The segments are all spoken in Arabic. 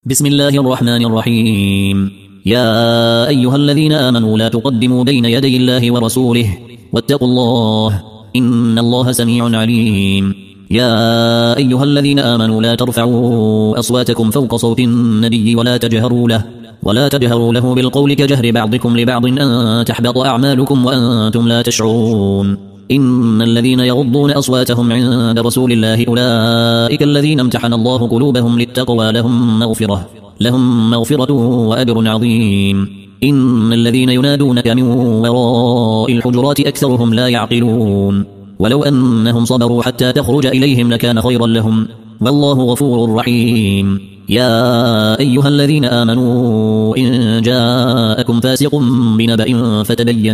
بسم الله الرحمن الرحيم. يا أيها الذين آمنوا لا تقدموا بين يدي الله ورسوله واتقوا الله إن الله سميع عليم. يا أيها الذين آمنوا لا ترفعوا أصواتكم فوق صوت النبي ولا تجهروا له بالقول كجهر بعضكم لبعض أن تحبط أعمالكم وأنتم لا تشعرون. إن الذين يغضون أصواتهم عند رسول الله أولئك الذين امتحن الله قلوبهم للتقوى لهم مغفرة وأجر عظيم. إن الذين ينادونك من وراء الحجرات أكثرهم لا يعقلون. ولو أنهم صبروا حتى تخرج إليهم لكان خيرا لهم والله غفور رحيم. يا أيها الذين آمنوا إن جاءكم فاسق بنبأ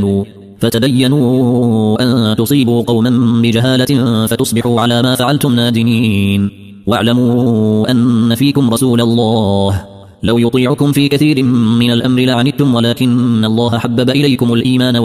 فتبينوا أن تصيبوا قوما بجهالة فتصبحوا على ما فعلتم نادمين. واعلموا أن فيكم رسول الله لو يطيعكم في كثير من الأمر لعنتم ولكن الله حبب إليكم الإيمان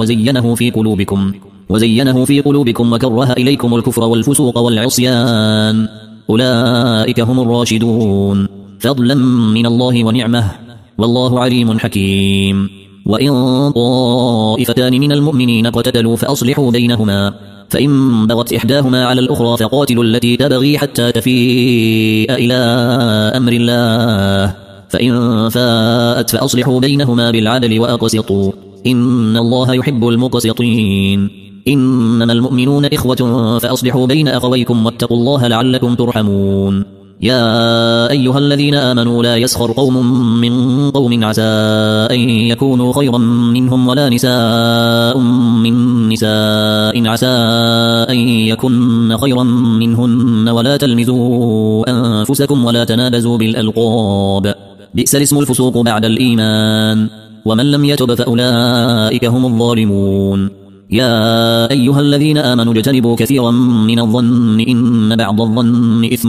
وزينه في قلوبكم وكره إليكم الكفر والفسوق والعصيان أولئك هم الراشدون فضلا من الله ونعمه والله عليم حكيم. وإن طائفتان من المؤمنين اقتتلوا فأصلحوا بينهما فإن بغت إحداهما على الأخرى فقاتلوا التي تبغي حتى تفيء إلى أمر الله فإن فاءت فأصلحوا بينهما بالعدل وأقسطوا إن الله يحب المقسطين. إنما المؤمنون إخوة فأصلحوا بين أخويكم واتقوا الله لعلكم ترحمون. يا أيها الذين آمنوا لا يسخر قوم من قوم عسى أن يكونوا خيرا منهم ولا نساء من نساء عسى أن يكن خيرا منهن ولا تلمزوا أنفسكم ولا تنابزوا بالألقاب بئس الاسم الفسوق بعد الإيمان ومن لم يتب فأولئك هم الظالمون. يا أيها الذين آمنوا اجتنبوا كثيرا من الظن إن بعض الظن إثم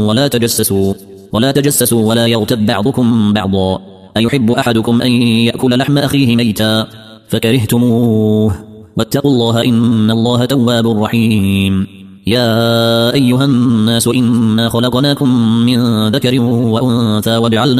ولا تجسسوا ولا يغتب بعضكم بعضا أيحب أحدكم أن يأكل لحم أخيه ميتا فكرهتموه واتقوا الله إن الله تواب رحيم. يا أيها الناس إنا خلقناكم من ذكر وأنثى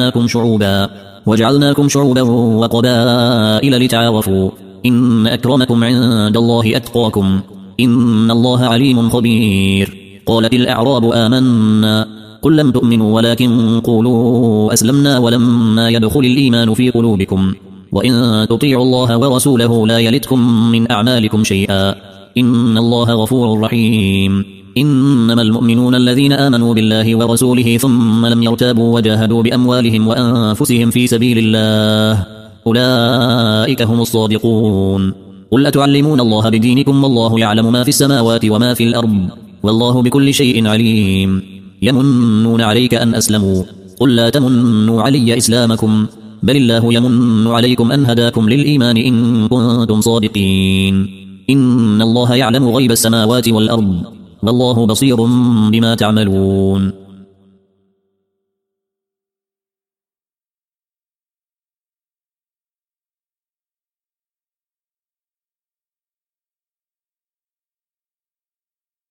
وجعلناكم شعوبا وقبائل لتعارفوا إن أكرمكم عند الله أتقاكم إن الله عليم خبير. قالت الأعراب آمنا قل لم تؤمنوا ولكن قولوا أسلمنا ولما يدخل الإيمان في قلوبكم وإن تطيعوا الله ورسوله لا يلتكم من أعمالكم شيئا إن الله غفور رحيم. إنما المؤمنون الذين آمنوا بالله ورسوله ثم لم يرتابوا وجاهدوا بأموالهم وأنفسهم في سبيل الله أولئك هم الصادقون. قل أتعلمون الله بدينكم والله يعلم ما في السماوات وما في الأرض والله بكل شيء عليم. يمنون عليك أن أسلموا قل لا تمنوا علي إسلامكم بل الله يمن عليكم أن هداكم للإيمان إن كنتم صادقين. إن الله يعلم غيب السماوات والأرض والله بصير بما تعملون.